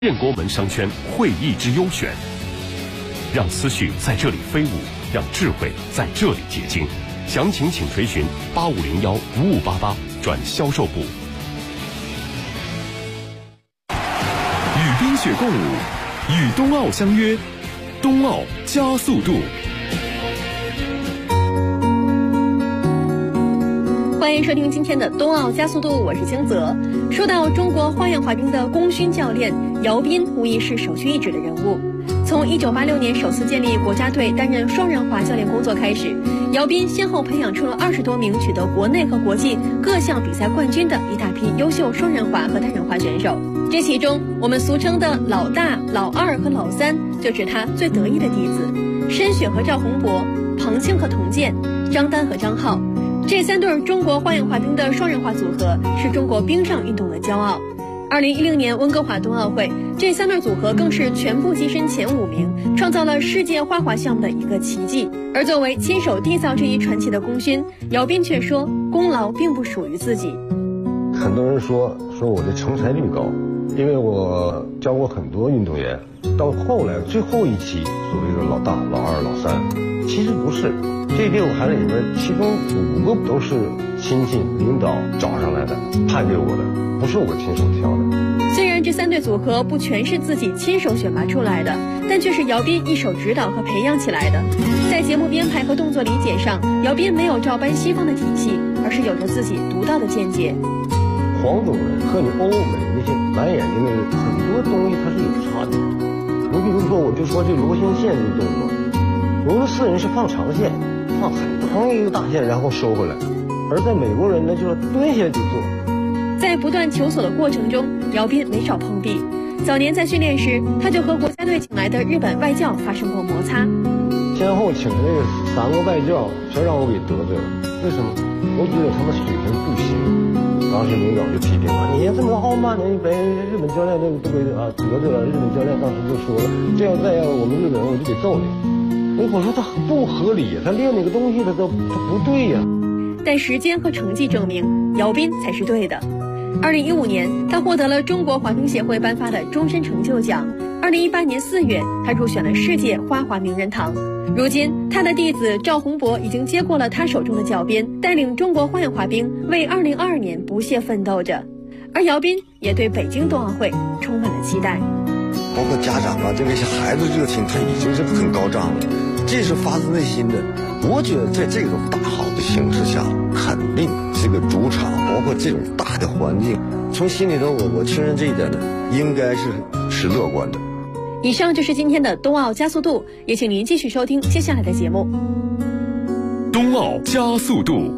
雁国门商圈会议之优选，让思绪在这里飞舞，让智慧在这里结晶。详情请垂询8501-5588转销售部。 与冰雪共舞，与冬奥相约，冬奥加速度。 欢迎收听今天的冬奥加速度，我是清泽。说到中国花样滑冰的功勋教练姚斌，无疑是首屈一指的人物。从1986年首次建立国家队担任双人滑教练工作开始，姚斌先后培养出了20多名取得国内和国际各项比赛冠军的一大批优秀双人滑和单人滑选手。这其中，我们俗称的老大、老二和老三，就是他最得意的弟子申雪和赵宏博、彭庆和童健、张丹和张浩。这3对中国花样滑冰的双人滑组合是中国冰上运动的骄傲。2010年温哥华冬奥会，这3对组合更是全部跻身前5名，创造了世界花滑项目的一个奇迹。而作为亲手缔造这一传奇的功勋，姚斌却说，功劳并不属于自己。 很多人说我的成才率高，因为我教过很多运动员，到后来最后一期所谓的老大、老二、老三，其实不是。这6个孩子里边，其中5个都是亲戚领导找上来的，派给我的，不是我亲手挑的。 虽然这3对组合不全是自己亲手选拔出来的，但却是姚斌一手指导和培养起来的。在节目编排和动作理解上，姚斌没有照搬西方的体系，而是有着自己独到的见解。 黄种人和你欧美那些蓝眼睛的人，很多东西它是有差的。你比如说，我就说这螺旋线这个动作，俄罗斯人是放长线，放很长一个大线然后收回来，而在美国人呢就是蹲下就做。 在不断求索的过程中，姚斌没少碰壁。早年在训练时，他就和国家队请来的日本外教发生过摩擦。 先后请的那个3个外教全让我给得罪了，为什么？我觉得他们水平不行。当时领导就批评我，你这么傲慢的，你被日本教练都给得罪了。日本教练当时就说了，这样再要我们日本人我就得揍你。我说他不合理，他练那个东西他不对呀。 但时间和成绩证明，姚斌才是对的。2015年，他获得了中国滑冰协会颁发的终身成就奖。2018年4月，他入选了世界花滑名人堂。如今，他的弟子赵宏博已经接过了他手中的教鞭，带领中国花样滑冰为2022年不懈奋斗着。而姚斌也对北京冬奥会充满了期待。 包括家长啊，对那些孩子热情，他已经是很高涨了，这是发自内心的。我觉得在这种大好的形势下，肯定这个主场，包括这种大的环境，从心里头我确认这一点呢，应该是乐观的。 以上就是今天的冬奥加速度，也请您继续收听接下来的节目。 冬奥加速度。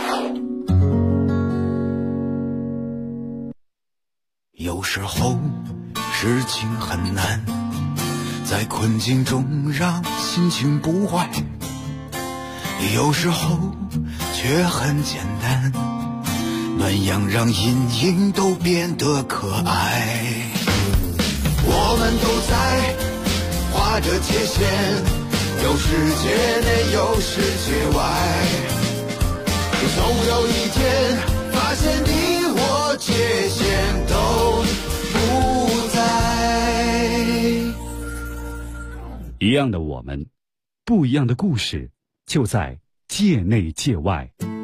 有时候事情很难，在困境中让心情不坏，有时候却很简单，暖阳让阴影都变得可爱。我们都在划着界限，有世界内有世界外，总有一天发现你我界限都不在。 一样的我们，不一样的故事，就在界内界外。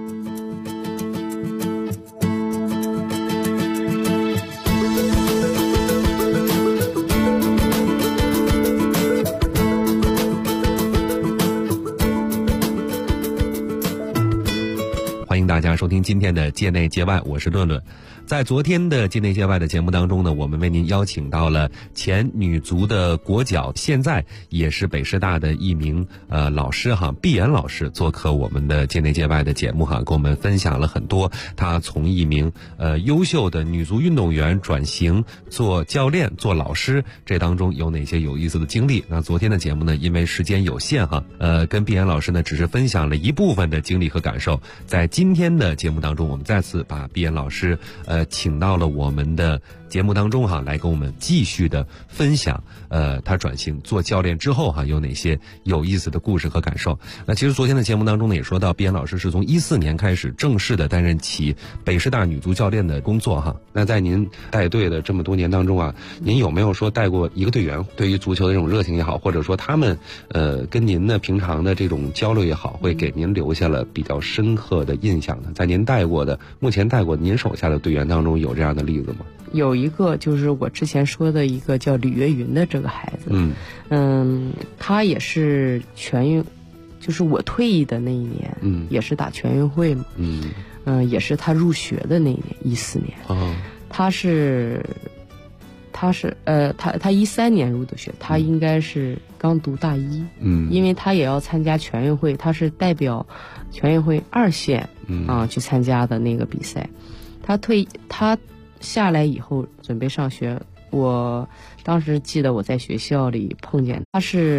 欢迎大家收听今天的界内界外，我是论论。在昨天的界内界外的节目当中呢，我们为您邀请到了前女足的国脚，现在也是北师大的一名老师哈，毕岩老师做客我们的界内界外的节目哈，跟我们分享了很多他从一名优秀的女足运动员转型做教练、做老师，这当中有哪些有意思的经历。那昨天的节目呢，因为时间有限哈，跟毕岩老师呢只是分享了一部分的经历和感受。在今天的节目当中，我们再次把毕岩老师请到了我们的节目当中来跟我们继续的分享他转型做教练之后有哪些有意思的故事和感受。那其实昨天的节目当中呢也说到，毕岩老师是从14年开始正式的担任起北师大女足教练的工作那在您带队的这么多年当中您有没有说带过一个队员对于足球的这种热情也好，或者说他们跟您的平常的这种交流也好，会给您留下了比较深刻的印象呢？在您目前带过您手下的队员当中有这样的例子吗？ 有一个就是我之前说的一个叫吕月云的这个孩子，他也是全运，就是我退役的那一年，也是打全运会嘛，也是他入学的那一年，14年，他13年入的学，他应该是刚读大一，因为他也要参加全运会，他是代表全运会2线去参加的那个比赛。他下来以后准备上学，我当时记得我在学校里碰见他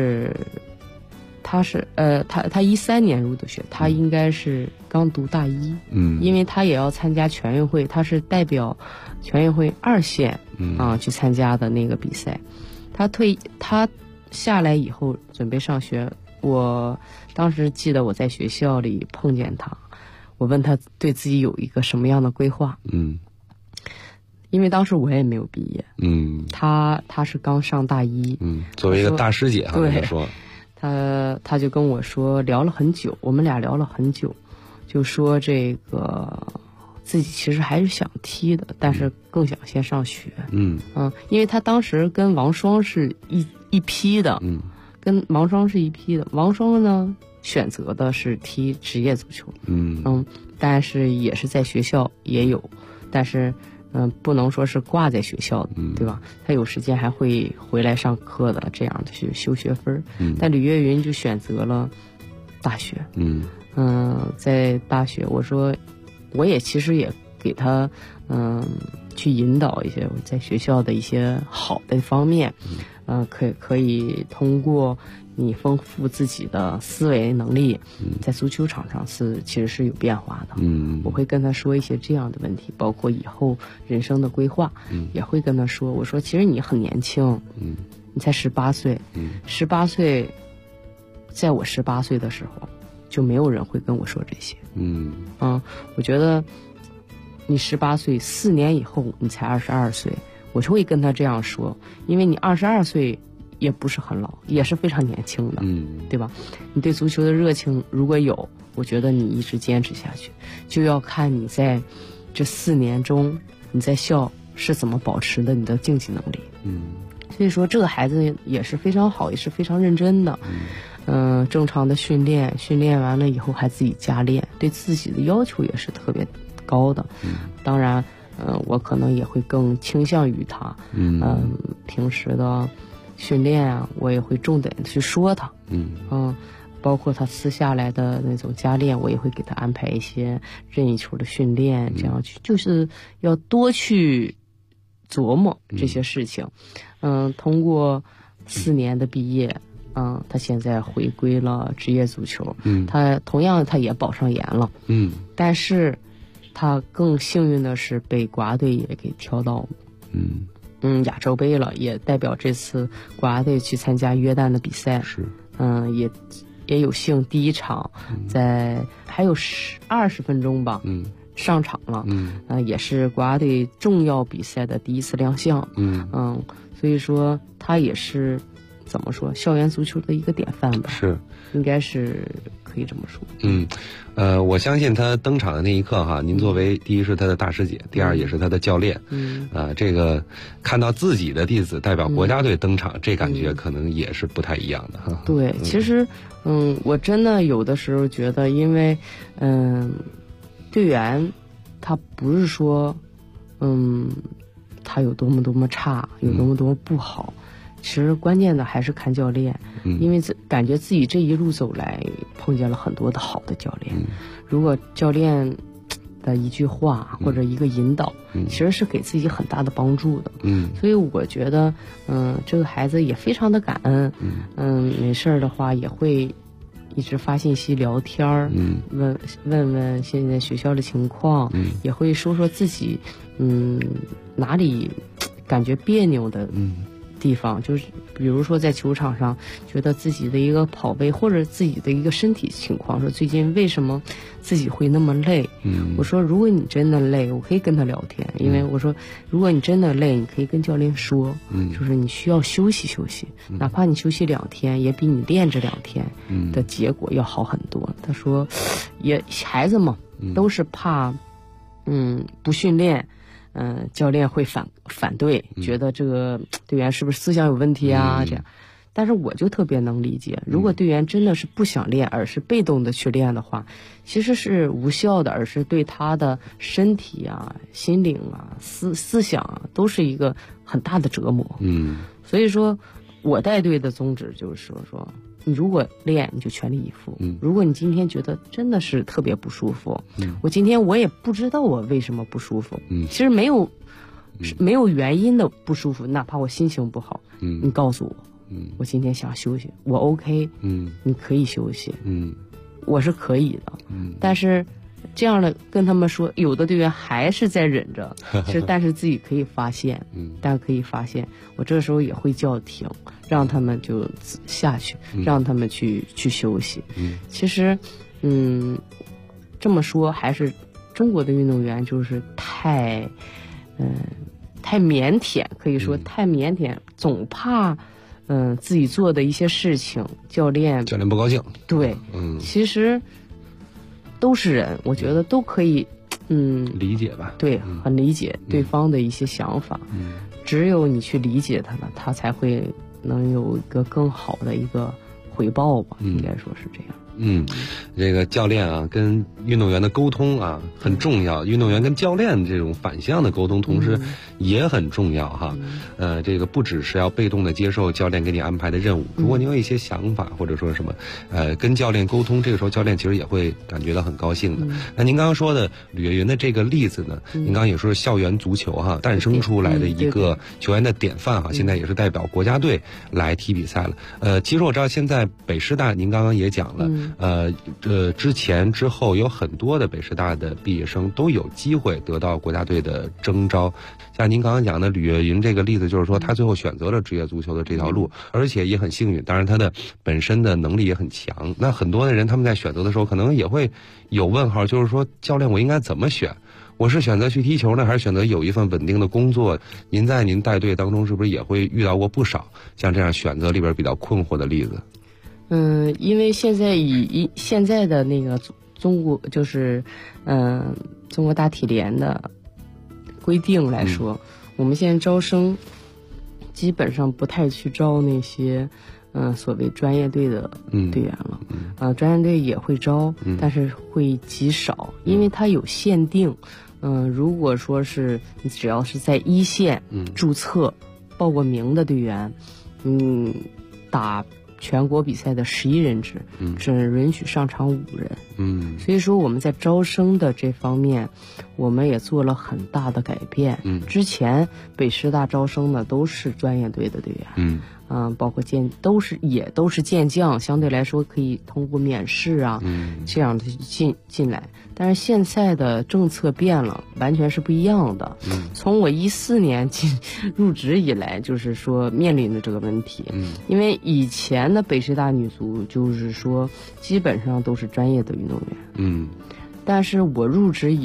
13年入的学，他应该是刚读大一，因为他也要参加全运会，他是代表全运会2线去参加的那个比赛。他下来以后准备上学，我当时记得我在学校里碰见他，我问他对自己有一个什么样的规划，因为当时我也没有毕业，他是刚上大一， 作为一个大师姐对， 说他就跟我说，聊了很久，我们俩聊了很久，就说这个自己其实还是想踢的，但是更想先上学，因为他当时跟王霜是一批的，跟王霜是一批的，王霜呢选择的是踢职业足球，但是也是在学校也有，但是不能说是挂在学校的，对吧？他有时间还会回来上课的，这样的去修学分。但吕月云就选择了大学，在大学，我说我也其实也给他去引导一些我在学校的一些好的方面，可以通过你丰富自己的思维能力，在足球场上其实是有变化的。我会跟他说一些这样的问题，包括以后人生的规划，也会跟他说，我说其实你很年轻，你才18岁，18岁，在我18岁的时候，就没有人会跟我说这些。我觉得你18岁4年以后你才22岁，我就会跟他这样说，因为你22岁也不是很老，也是非常年轻的，对吧？你对足球的热情如果有，我觉得你一直坚持下去，就要看你在这4年中你在校是怎么保持的你的竞技能力。所以说这个孩子也是非常好，也是非常认真的。正常的训练完了以后还自己加练，对自己的要求也是特别高的。当然我可能也会更倾向于他。平时的训练啊，我也会重点去说他。包括他私下来的那种加练，我也会给他安排一些任意球的训练，这样去就是要多去琢磨这些事情。通过4年的毕业，他现在回归了职业足球。他同样他也保上研了。但是他更幸运的是被国家队也给挑到亚洲杯了，也代表这次国家队去参加约旦的比赛。也有幸第一场在还有20分钟吧，上场了。也是国家队重要比赛的第一次亮相。所以说他也是怎么说校园足球的一个典范吧，应该是可以这么说。 我相信他登场的那一刻您作为第一是他的大师姐，第二也是他的教练，这个看到自己的弟子代表国家队登场，这感觉可能也是不太一样的哈。 对，其实我真的有的时候觉得，因为队员他不是说他有多么差，有多么不好。其实关键的还是看教练，因为感觉自己这一路走来碰见了很多的好的教练。如果教练的一句话或者一个引导，其实是给自己很大的帮助的。所以我觉得这个孩子也非常的感恩。没事的话也会一直发信息聊天儿，问问现在学校的情况，也会说说自己哪里感觉别扭的地方，就是比如说在球场上觉得自己的一个跑位或者自己的一个身体情况，说最近为什么自己会那么累。我说如果你真的累，我可以跟他聊天，因为我说如果你真的累，你可以跟教练说，就是你需要休息休息，哪怕你休息2天也比你练这2天的结果要好很多。他说也孩子嘛都是怕不训练教练会反对，觉得这个队员是不是思想有问题啊？这样，但是我就特别能理解，如果队员真的是不想练，而是被动的去练的话，其实是无效的，而是对他的身体啊、心灵啊、思想啊，都是一个很大的折磨。所以说，我带队的宗旨就是说。你如果练，你就全力以赴。如果你今天觉得真的是特别不舒服，我今天我也不知道我为什么不舒服。其实没有原因的不舒服，哪怕我心情不好，你告诉我，我今天想休息，我 OK，你可以休息，我是可以的，但是这样的跟他们说，有的队员还是在忍着，但是自己可以发现，我这时候也会叫停，让他们就下去，让他们去休息。其实，这么说还是中国的运动员就是太腼腆，可以说太腼腆，总怕自己做的一些事情，教练不高兴。 对，其实都是人，我觉得都可以， 理解吧。 对，很理解对方的一些想法。只有你去理解他了，他才会能有一个更好的一个回报吧，应该说是这样。 这个教练啊跟运动员的沟通啊很重要，运动员跟教练这种反向的沟通同时也很重要哈。这个不只是要被动的接受教练给你安排的任务，如果你有一些想法或者说什么跟教练沟通，这个时候教练其实也会感觉到很高兴的。那您刚刚说的吕岳云的这个例子呢，您刚刚也说是校园足球哈诞生出来的一个球员的典范哈，现在也是代表国家队来踢比赛了。其实我知道现在北师大您刚刚也讲了，之前之后有很多的北师大的毕业生都有机会得到国家队的征召。像您刚刚讲的吕岳云这个例子，就是说他最后选择了职业足球的这条路，而且也很幸运，当然他的本身的能力也很强。那很多的人他们在选择的时候可能也会有问号，就是说教练我应该怎么选？我是选择去踢球呢，还是选择有一份稳定的工作？您在您带队当中是不是也会遇到过不少像这样选择里边比较困惑的例子？ 因为现在以现在的那个中国就是中国大体联的规定来说，我们现在招生基本上不太去招那些所谓专业队的队员了。专业队也会招，但是会极少，因为它有限定。如果说是你只要是在一线注册报过名的队员，打全国比赛的11人制，只允许上场5人。所以说我们在招生的这方面，我们也做了很大的改变。之前北师大招生的都是专业队的队员。包括都是健将，相对来说可以通过免试啊，这样的进来。但是现在的政策变了，完全是不一样的。从我14年入职以来，就是说面临的这个问题。因为以前的北师大女足就是说基本上都是专业的运动员。但是我入职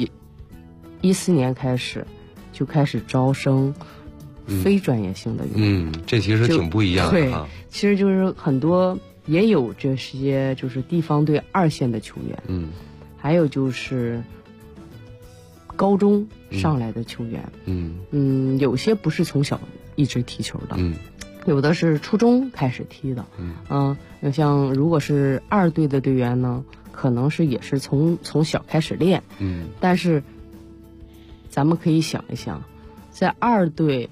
14年开始就开始招生非专业性的运动员。 这其实挺不一样的哈。 对，其实就是很多也有这些就是地方队2线的球员，还有就是高中上来的球员，有些不是从小一直踢球的，有的是初中开始踢的，像如果是2队的队员呢，可能是也是从小开始练，但是咱们可以想一想，在2队。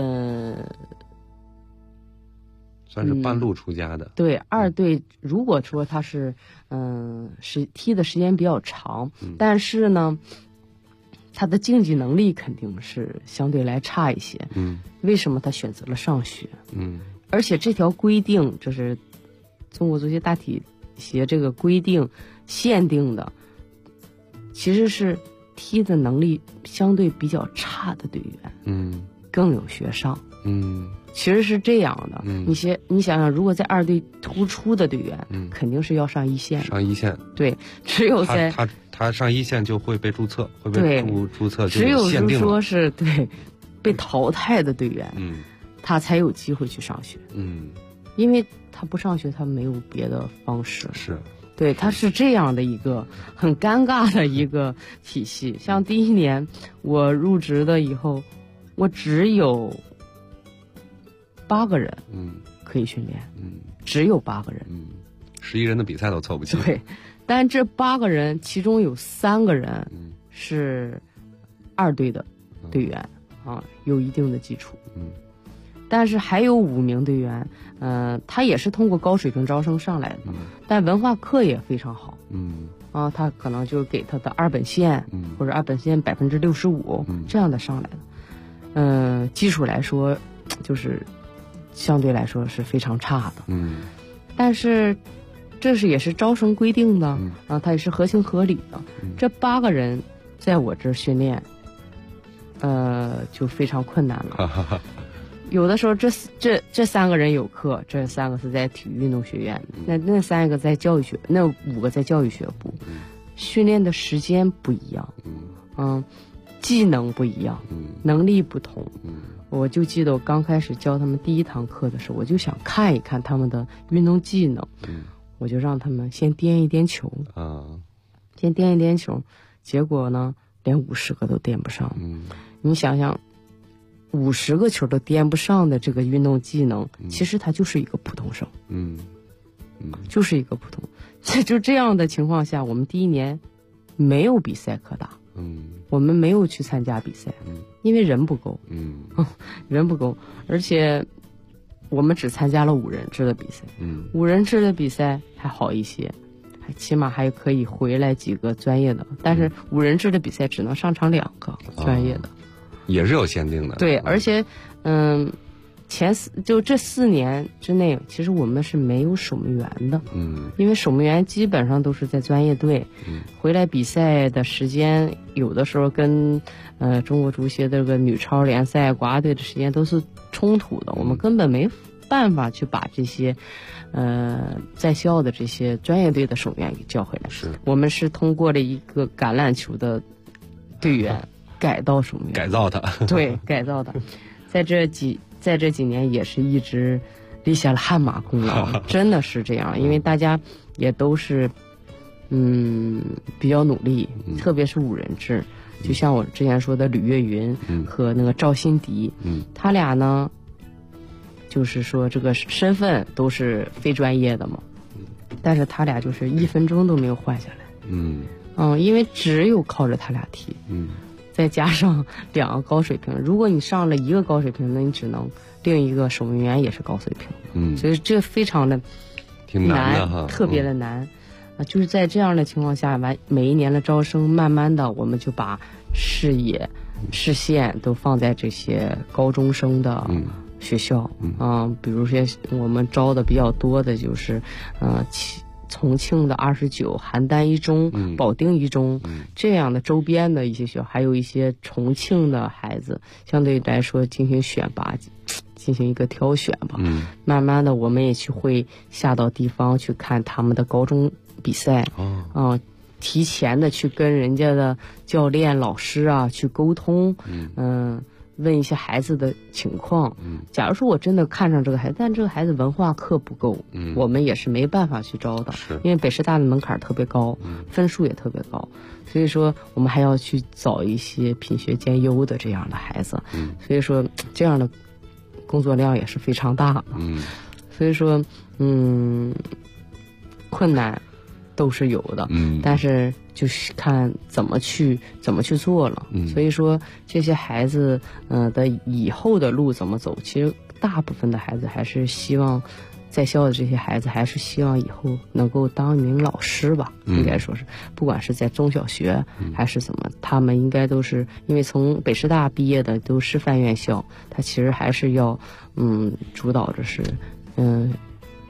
算是半路出家的。 对，2队如果说他是踢的时间比较长，但是呢他的竞技能力肯定是相对来差一些。为什么他选择了上学？而且这条规定就是中国足协大体些这个规定限定的，其实是踢的能力相对比较差的队员，更有学上，其实是这样的。你想想，如果在二队突出的队员，肯定是要上一线。 上一线， 对，只有在他上一线就会被注册，会被注册， 只有是说是对被淘汰的队员，他才有机会去上学。因为他不上学，他没有别的方式。 是。 对，他是这样的一个很尴尬的一个体系。像第1年我入职的以后，我只有8个人，可以训练，只有8个人 ，11人的比赛都凑不齐。 对，但这8个人其中有3个人是2队的队员，有一定的基础，但是还有5名队员，他也是通过高水平招生上来的，但文化课也非常好，他可能就给他的2本线，或者2本线65%，这样的上来的，基础来说，就是相对来说是非常差的，但是这也是招生规定的，它也是合情合理的。这8个人在我这儿训练，就非常困难了。有的时候这3个人有课，这3个是在体育运动学院，那3个在教育学，那5个在教育学部，训练的时间不一样，技能不一样，能力不同。我就记得我刚开始教他们第1堂课的时候，我就想看一看他们的运动技能，我就让他们先颠一颠球，先颠一颠球，结果呢，连50个都颠不上。你想想，50个球都颠不上的这个运动技能，其实他就是一个普通生，就是一个普通。就这样的情况下，我们第1年没有比赛可打，我们没有去参加比赛，因为人不够，人不够，而且我们只参加了5人制的比赛，5人制的比赛还好一些，起码还可以回来几个专业的，但是5人制的比赛只能上场2个专业的。 也是有限定的。 对，而且就这4年之内，其实我们是没有守门员的，因为守门员基本上都是在专业队，回来比赛的时间有的时候跟中国足协的这个女超联赛国家队的时间都是冲突的，我们根本没办法去把这些在校的这些专业队的守门员给叫回来。我们是通过了一个橄榄球的队员改造守门员， 改造他， 对，改造他，在这几年也是一直立下了汗马功劳，真的是这样，因为大家也都是比较努力，特别是5人制，就像我之前说的吕月云和那个赵新迪，他俩呢，就是说这个身份都是非专业的嘛，但是他俩就是1分钟都没有换下来，因为只有靠着他俩踢，再加上2个高水平，如果你上了1个高水平，那你只能另一个守门员也是高水平，所以这非常的挺难的哈， 特别的难，就是在这样的情况下，每一年的招生，慢慢的我们就把视线都放在这些高中生的学校，比如说我们招的比较多的就是重庆的29、邯郸一中、保定一中，这样的周边的一些学校，还有一些重庆的孩子，相对来说进行选拔，进行一个挑选吧。慢慢的我们也会下到地方去看他们的高中比赛，提前的去跟人家的教练、老师啊去沟通，问一些孩子的情况，假如说我真的看上这个孩子，但这个孩子文化课不够，我们也是没办法去招的，因为北师大的门槛特别高，分数也特别高，所以说我们还要去找一些品学兼优的这样的孩子，所以说这样的工作量也是非常大的，所以说困难都是有的，但是就是看怎么去做了，所以说这些孩子的以后的路怎么走，其实大部分的孩子还是希望，在校的这些孩子还是希望以后能够当一名老师吧，应该说是，不管是在中小学还是怎么，他们应该都是因为从北师大毕业的都师范院校，他其实还是要主导着是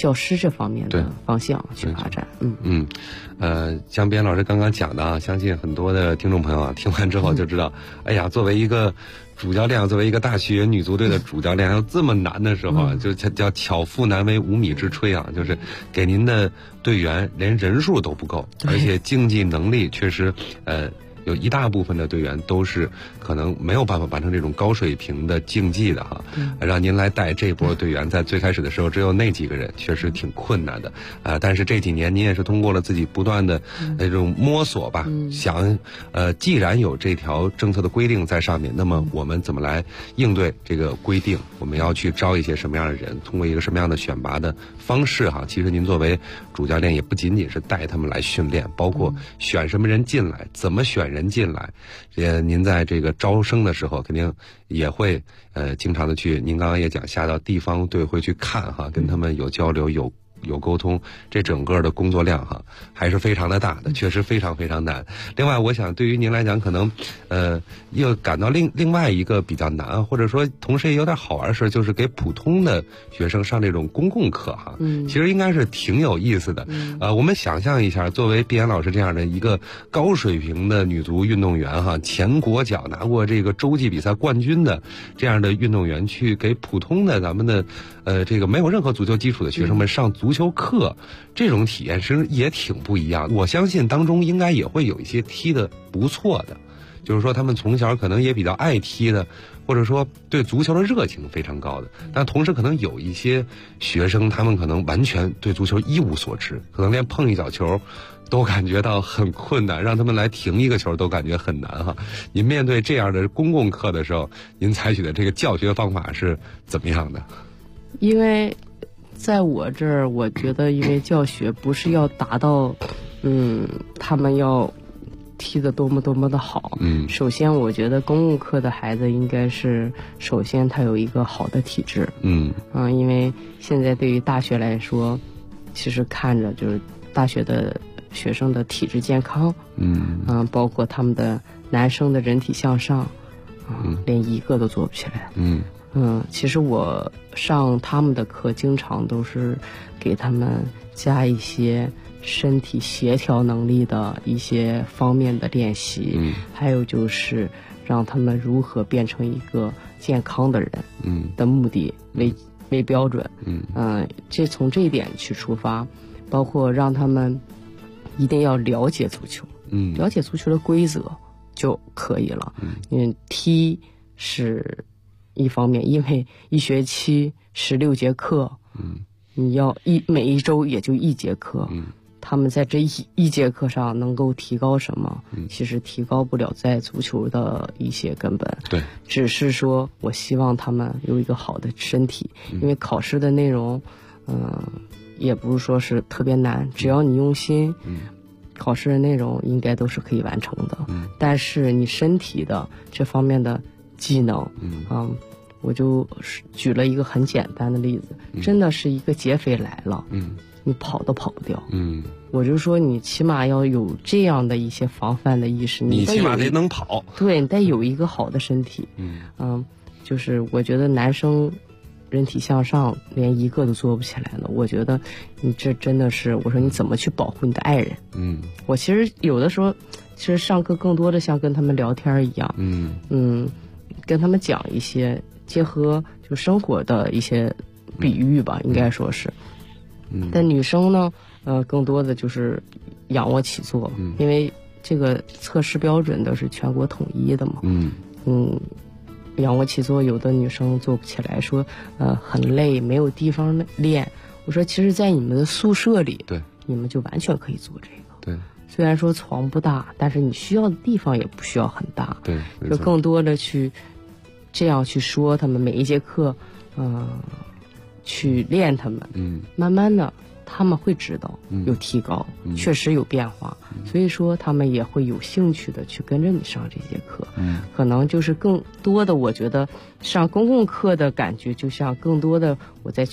教师这方面的方向去发展。 像边老师刚刚讲的啊，相信很多的听众朋友啊听完之后就知道，哎呀，作为一个主教练，作为一个大学女足队的主教练，还有这么难的时候啊，就叫巧妇难为无米之炊啊，就是给您的队员连人数都不够，而且竞技能力确实有一大部分的队员都是可能没有办法完成这种高水平的竞技的哈，让您来带这波队员，在最开始的时候只有那几个人，确实挺困难的但是这几年您也是通过了自己不断的这种摸索吧，想既然有这条政策的规定在上面，那么我们怎么来应对这个规定？我们要去招一些什么样的人？通过一个什么样的选拔的方式哈？其实您作为主教练也不仅仅是带他们来训练，包括选什么人进来，怎么选人进来，您在这个招生的时候肯定也会经常的去，您刚刚也讲下到地方队会去看哈，跟他们有交流有沟通，这整个的工作量哈还是非常的大的，确实非常非常难。另外我想对于您来讲可能又感到另外一个比较难，或者说同时也有点好玩的事，就是给普通的学生上这种公共课哈，其实应该是挺有意思的。我们想象一下，作为毕岩老师这样的一个高水平的女足运动员哈，前国脚拿过这个洲际比赛冠军的这样的运动员，去给普通的咱们的这个没有任何足球基础的学生们上足球课，这种体验是也挺不一样。我相信当中应该也会有一些踢得不错的，就是说他们从小可能也比较爱踢的，或者说对足球的热情非常高的，但同时可能有一些学生他们可能完全对足球一无所知，可能连碰一脚球都感觉到很困难，让他们来停一个球都感觉很难哈。您面对这样的公共课的时候，您采取的这个教学方法是怎么样的？ 因为在我这儿，我觉得因为教学不是要达到他们要踢得多么多么的好。首先我觉得公共课的孩子应该是首先他有一个好的体质。因为现在对于大学来说，其实看着就是大学的学生的体质健康，包括他们的男生的人体向上，连一个都做不起来。其实我上他们的课经常都是给他们加一些身体协调能力的一些方面的练习，还有就是让他们如何变成一个健康的人的目的为标准。这从这一点去出发，包括让他们一定要了解足球，了解足球的规则就可以了。踢是一方面，因为一学期16节课，你要每一周也就1节课，他们在这一节课上能够提高什么？其实提高不了在足球的一些根本。 对， 只是说我希望他们有一个好的身体，因为考试的内容，也不是说是特别难，只要你用心，考试的内容应该都是可以完成的。但是你身体的这方面的技能，我就举了一个很简单的例子，真的是一个劫匪来了，你跑都跑不掉。我就说你起码要有这样的一些防范的意识， 你起码得能跑， 对，你得有一个好的身体。就是我觉得男生人体向上连一个都做不起来了，我觉得你这真的是，我说你怎么去保护你的爱人？我其实有的时候其实上课更多的像跟他们聊天一样，跟他们讲一些结合就生活的一些比喻吧，应该说是。但女生呢，更多的就是仰卧起坐，因为这个测试标准都是全国统一的嘛。仰卧起坐有的女生做不起来，说很累，没有地方练。我说其实在你们的宿舍里， 对， 你们就完全可以做这个。 对， 虽然说床不大，但是你需要的地方也不需要很大。 对， 就更多的去这样去说他们每一节课，去练他们，慢慢的他们会知道有提高，确实有变化，所以说他们也会有兴趣的去跟着你上这节课。可能就是更多的，我觉得上公共课的感觉就像更多的我再去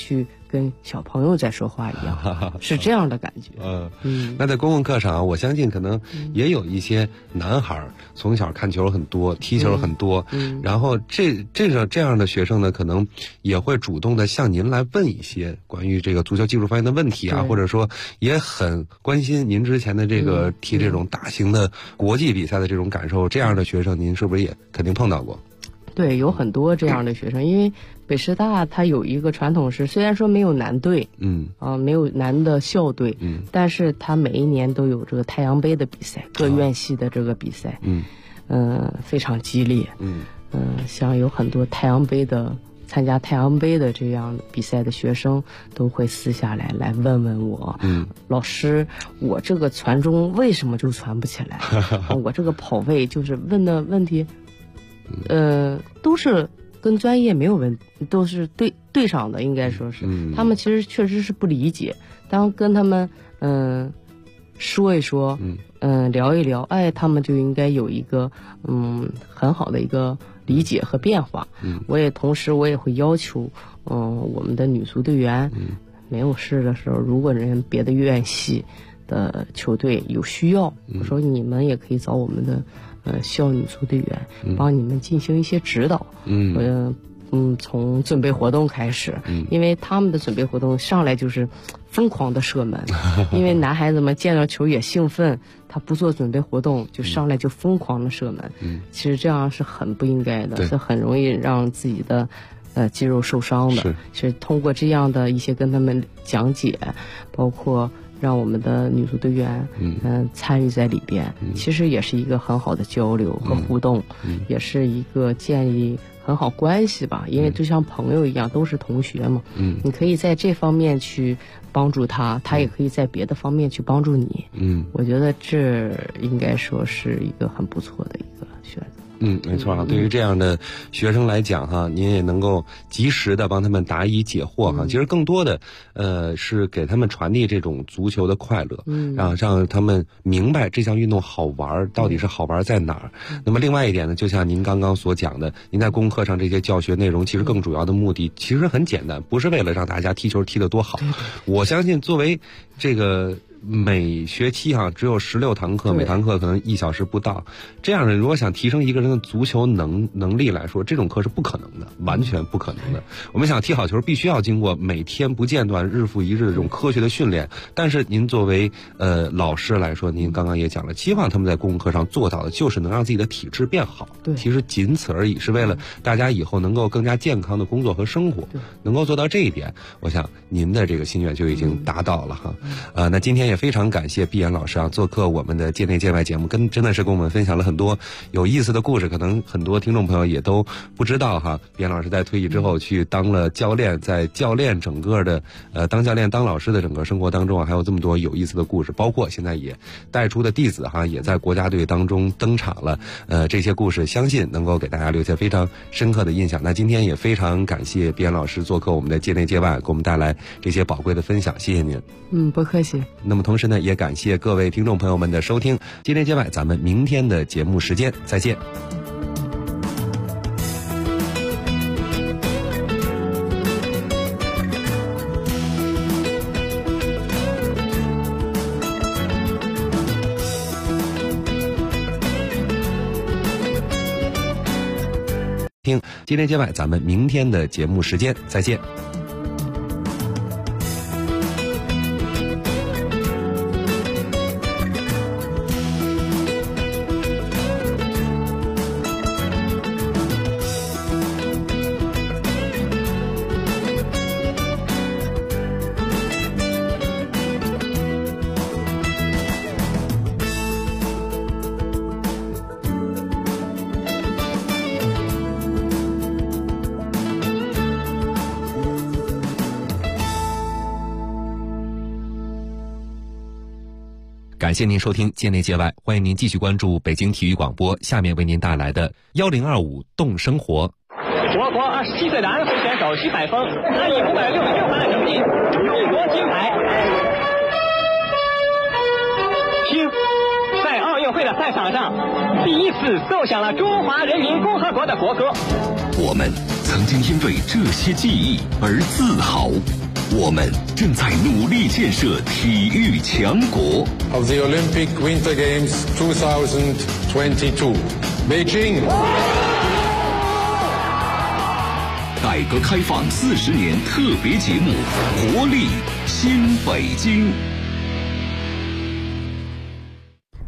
跟小朋友在说话一样，是这样的感觉。 那在公共课上，我相信可能也有一些男孩从小看球很多，踢球很多，然后这样的学生呢，可能也会主动的向您来问一些关于这个足球技术方面的问题啊，或者说也很关心您之前的这个踢这种大型的国际比赛的这种感受。这样的学生，您是不是也肯定碰到过？ 对，有很多这样的学生，因为北师大它有一个传统是，虽然说没有男队，没有男的校队，但是它每一年都有这个太阳杯的比赛，各院系的这个比赛，非常激烈，像有很多参加太阳杯的这样比赛的学生都会私下来问问我，老师，我这个传中为什么就传不起来？我这个跑位就是问的问题，都是跟专业没有问题，都是对上的，应该说是，他们其实确实是不理解，当跟他们说一说，聊一聊，他们就应该有一个很好的一个理解和变化。同时我也会要求我们的女足队员没有事的时候，如果人别的院系的球队有需要，我说你们也可以找我们的校女足队员帮你们进行一些指导。从准备活动开始，因为他们的准备活动上来就是疯狂的射门，因为男孩子们见到球也兴奋，他不做准备活动就上来就疯狂的射门，其实这样是很不应该的，是很容易让自己的肌肉受伤的。是通过这样的一些跟他们讲解，包括让我们的女足队员参与在里边，其实也是一个很好的交流和互动，也是一个建立很好关系吧，因为就像朋友一样，都是同学嘛。你可以在这方面去帮助他，他也可以在别的方面去帮助你。我觉得这应该说是一个很不错的一个选择。 没错啊，对于这样的学生来讲哈，您也能够及时的帮他们答疑解惑哈。其实更多的是给他们传递这种足球的快乐，让他们明白这项运动好玩到底是好玩在哪儿。那么另外一点呢，就像您刚刚所讲的，您在功课上这些教学内容，其实更主要的目的其实很简单，不是为了让大家踢球踢得多好。我相信作为这个每学期只有16堂课，每堂课可能1小时不到，这样的如果想提升一个人的足球能力来说，这种课是不可能的，完全不可能的。我们想踢好球，必须要经过每天不间断、日复一日的这种科学的训练。但是您作为老师来说，您刚刚也讲了，期望他们在公共课上做到的就是能让自己的体质变好。其实仅此而已，是为了大家以后能够更加健康的工作和生活，能够做到这一点，我想您的这个心愿就已经达到了哈。那今天也非常感谢毕岩老师做客我们的界内界外节目，真的是跟我们分享了很多有意思的故事，可能很多听众朋友也都不知道哈。毕岩老师在退役之后去当了教练，在教练整个的当教练当老师的整个生活当中还有这么多有意思的故事，包括现在也带出的弟子也在国家队当中登场了。这些故事相信能够给大家留下非常深刻的印象。那今天也非常感谢毕岩老师做客我们的界内界外，给我们带来这些宝贵的分享，谢谢您。 不客气。 那么同时呢，也感谢各位听众朋友们的收听，界内界外，咱们明天的节目时间再见。听界内界外，咱们明天的节目时间再见。感谢您收听界内界外，欢迎您继续关注北京体育广播，下面为您带来的1025动生活。 我国27岁的安徽选手徐海峰，他以566分的成绩勇夺金牌。听，在奥运会的赛场上，第一次奏响了中华人民共和国的国歌。 我们曾经因为这些记忆而自豪。 我们正在努力建设体育强国。 Of the Olympic Winter Games 2022, Beijing. 改革开放40年特别节目《活力新北京》。